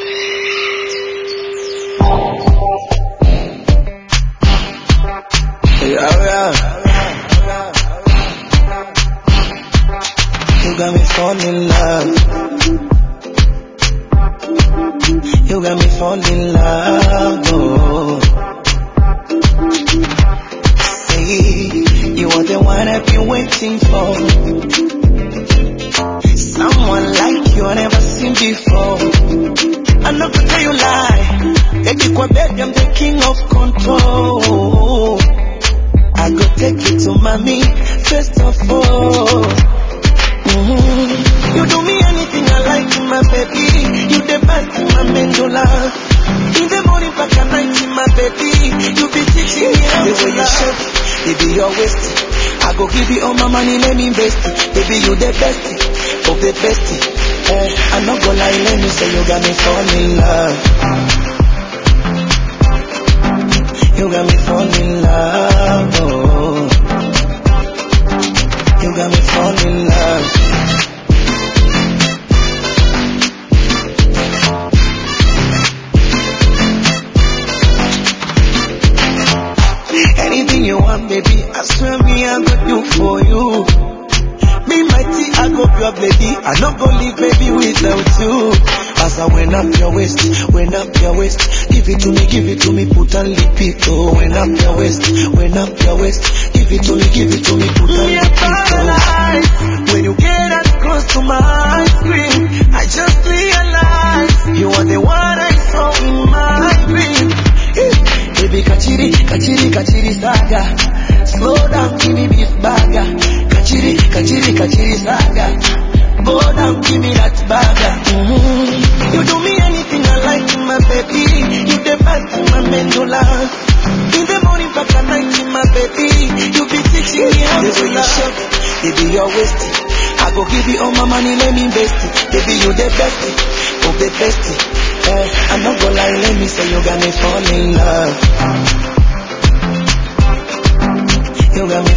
You got me falling in love. You got me falling in love. Oh. Say, you are the one I've been waiting for. Someone like you I never seen before. I'm not gonna tell you lie. Baby, baby, I'm the king of control. I go take you to mommy, first of all. You do me anything I like, my baby. You the best in my medulla. In the morning, back at night, my baby. You be teaching me how to love. Baby, your waist. I go give you all my money, let me invest it. Baby, you the best of the best. I'm not gonna lie, let me say you got me falling in love. You got me falling in love. Oh. You got me falling in love. Anything you want, baby, I swear me I go do for you. Me mighty, I go pure, baby. I not go leave, baby, without you. As I went up your waist, went up your waist. Give it to me, put and lip it. Oh, went up your waist, went up your waist. Give it to me, put and lip it. Oh. When you get that close to my screen, I just realized you are the one I saw in my dream. Baby, kachiri saga. Slow down, give me beef burger. Kachiri saga. Go down, give me that burger. You do me anything I like, my baby. You the best in my medulla. In the morning, back at night, my baby. You be teaching me how to love. Baby, your waist. I go give you all my money, let me invest it. Baby, you the best of the best. I'm not gonna lie, let me say you got me falling in love. You got me